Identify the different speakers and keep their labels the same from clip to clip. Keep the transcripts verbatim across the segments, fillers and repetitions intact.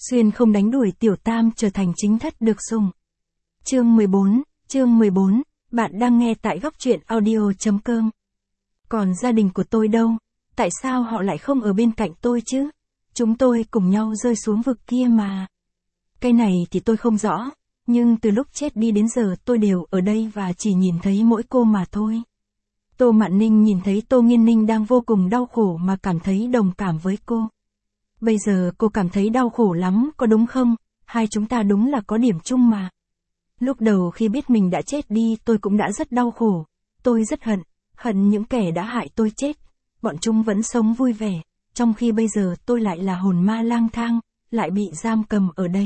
Speaker 1: Xuyên không đánh đuổi tiểu tam trở thành chính thất được sủng. Chương mười bốn, chương mười bốn, bạn đang nghe tại góc truyện audio.com. Còn gia đình của tôi đâu? Tại sao họ lại không ở bên cạnh tôi chứ? Chúng tôi cùng nhau rơi xuống vực kia mà. Cái này thì tôi không rõ, nhưng từ lúc chết đi đến giờ tôi đều ở đây và chỉ nhìn thấy mỗi cô mà thôi. Tô Mạn Ninh nhìn thấy Tô Nghiên Ninh đang vô cùng đau khổ mà cảm thấy đồng cảm với cô. Bây giờ cô cảm thấy đau khổ lắm, có đúng không? Hai chúng ta đúng là có điểm chung mà. Lúc đầu khi biết mình đã chết đi tôi cũng đã rất đau khổ. Tôi rất hận, hận những kẻ đã hại tôi chết. Bọn chúng vẫn sống vui vẻ, trong khi bây giờ tôi lại là hồn ma lang thang, lại bị giam cầm ở đây.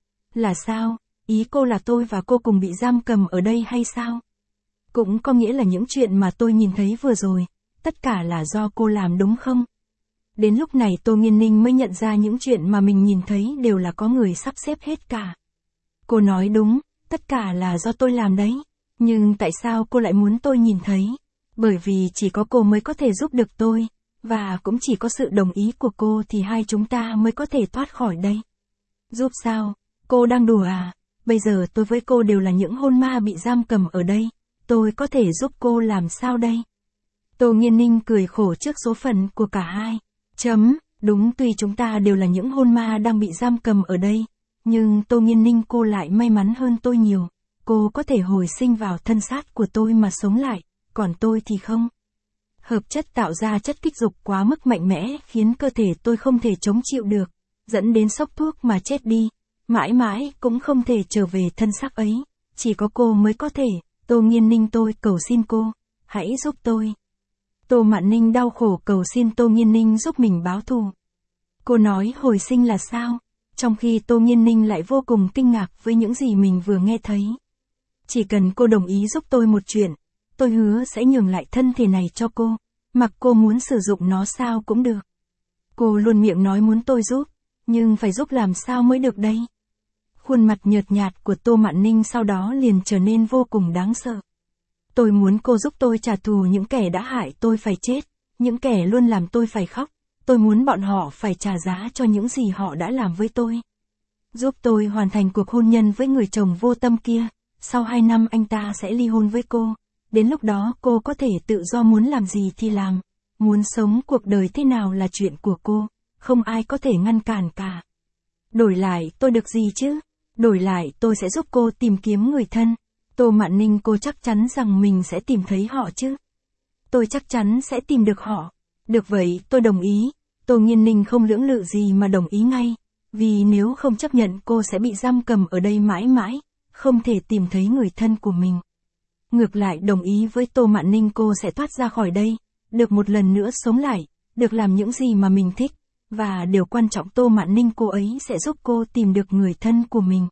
Speaker 1: Là sao? Ý cô là tôi và cô cùng bị giam cầm ở đây hay sao? Cũng có nghĩa là những chuyện mà tôi nhìn thấy vừa rồi, tất cả là do cô làm đúng không? Đến lúc này Tô Nghiên Ninh mới nhận ra những chuyện mà mình nhìn thấy đều là có người sắp xếp hết cả. Cô nói đúng, tất cả là do tôi làm đấy. Nhưng tại sao cô lại muốn tôi nhìn thấy? Bởi vì chỉ có cô mới có thể giúp được tôi, và cũng chỉ có sự đồng ý của cô thì hai chúng ta mới có thể thoát khỏi đây. Giúp sao? Cô đang đùa à? Bây giờ tôi với cô đều là những hồn ma bị giam cầm ở đây. Tôi có thể giúp cô làm sao đây? Tô Nghiên Ninh cười khổ trước số phận của cả hai. Chấm, đúng, tuy chúng ta đều là những hồn ma đang bị giam cầm ở đây, nhưng Tô Nghiên Ninh cô lại may mắn hơn tôi nhiều. Cô có thể hồi sinh vào thân xác của tôi mà sống lại, còn tôi thì không. Hợp chất tạo ra chất kích dục quá mức mạnh mẽ khiến cơ thể tôi không thể chống chịu được, dẫn đến sốc thuốc mà chết đi. Mãi mãi cũng không thể trở về thân xác ấy, chỉ có cô mới có thể. Tô Nghiên Ninh, tôi cầu xin cô, hãy giúp tôi. Tô Mạn Ninh đau khổ cầu xin Tô Nghiên Ninh giúp mình báo thù. Cô nói hồi sinh là sao? Trong khi Tô Nghiên Ninh lại vô cùng kinh ngạc với những gì mình vừa nghe thấy. Chỉ cần cô đồng ý giúp tôi một chuyện, tôi hứa sẽ nhường lại thân thể này cho cô, mặc cô muốn sử dụng nó sao cũng được. Cô luôn miệng nói muốn tôi giúp, nhưng phải giúp làm sao mới được đây? Khuôn mặt nhợt nhạt của Tô Mạn Ninh sau đó liền trở nên vô cùng đáng sợ. Tôi muốn cô giúp tôi trả thù những kẻ đã hại tôi phải chết, những kẻ luôn làm tôi phải khóc. Tôi muốn bọn họ phải trả giá cho những gì họ đã làm với tôi. Giúp tôi hoàn thành cuộc hôn nhân với người chồng vô tâm kia, sau hai năm anh ta sẽ ly hôn với cô. Đến lúc đó cô có thể tự do muốn làm gì thì làm, muốn sống cuộc đời thế nào là chuyện của cô, không ai có thể ngăn cản cả. Đổi lại tôi được gì chứ? Đổi lại tôi sẽ giúp cô tìm kiếm người thân. Tô Mạn Ninh, cô chắc chắn rằng mình sẽ tìm thấy họ chứ? Tôi chắc chắn sẽ tìm được họ. Được vậy, tôi đồng ý. Tô Nghiên Ninh không lưỡng lự gì mà đồng ý ngay. Vì nếu không chấp nhận cô sẽ bị giam cầm ở đây mãi mãi, không thể tìm thấy người thân của mình. Ngược lại đồng ý với Tô Mạn Ninh, cô sẽ thoát ra khỏi đây, được một lần nữa sống lại, được làm những gì mà mình thích. Và điều quan trọng Tô Mạn Ninh cô ấy sẽ giúp cô tìm được người thân của mình.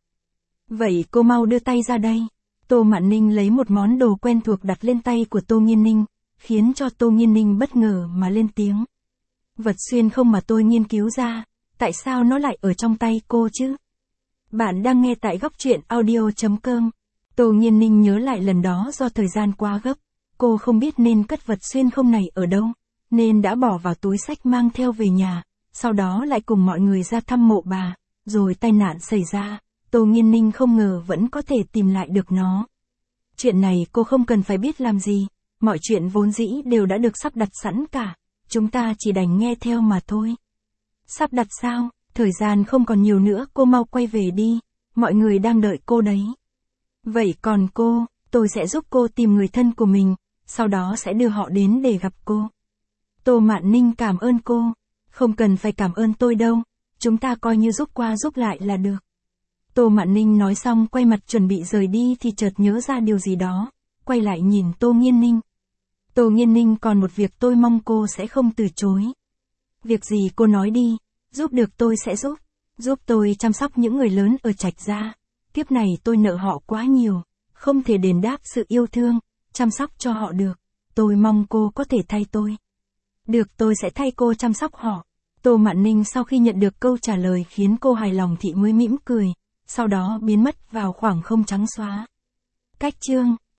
Speaker 1: Vậy cô mau đưa tay ra đây. Tô Mạn Ninh lấy một món đồ quen thuộc đặt lên tay của Tô Nghiên Ninh, khiến cho Tô Nghiên Ninh bất ngờ mà lên tiếng. Vật xuyên không mà tôi nghiên cứu ra, tại sao nó lại ở trong tay cô chứ? Bạn đang nghe tại góc truyện audio.com. Tô Nghiên Ninh nhớ lại lần đó do thời gian quá gấp, cô không biết nên cất vật xuyên không này ở đâu, nên đã bỏ vào túi xách mang theo về nhà, sau đó lại cùng mọi người ra thăm mộ bà, rồi tai nạn xảy ra. Tô Nghiên Ninh không ngờ vẫn có thể tìm lại được nó. Chuyện này cô không cần phải biết làm gì, mọi chuyện vốn dĩ đều đã được sắp đặt sẵn cả, chúng ta chỉ đành nghe theo mà thôi. Sắp đặt sao? Thời gian không còn nhiều nữa, cô mau quay về đi, mọi người đang đợi cô đấy. Vậy còn cô, tôi sẽ giúp cô tìm người thân của mình, sau đó sẽ đưa họ đến để gặp cô. Tô Mạn Ninh cảm ơn cô, không cần phải cảm ơn tôi đâu, chúng ta coi như giúp qua giúp lại là được. Tô Mạn Ninh nói xong quay mặt chuẩn bị rời đi thì chợt nhớ ra điều gì đó, quay lại nhìn Tô Nghiên Ninh. Tô Nghiên Ninh, còn một việc tôi mong cô sẽ không từ chối. Việc gì cô nói đi, giúp được tôi sẽ giúp, giúp tôi chăm sóc những người lớn ở Trạch Gia. Kiếp này tôi nợ họ quá nhiều, không thể đền đáp sự yêu thương, chăm sóc cho họ được, tôi mong cô có thể thay tôi. Được, tôi sẽ thay cô chăm sóc họ. Tô Mạn Ninh sau khi nhận được câu trả lời khiến cô hài lòng thì mới mỉm cười, sau đó biến mất vào khoảng không trắng xóa. Cách chương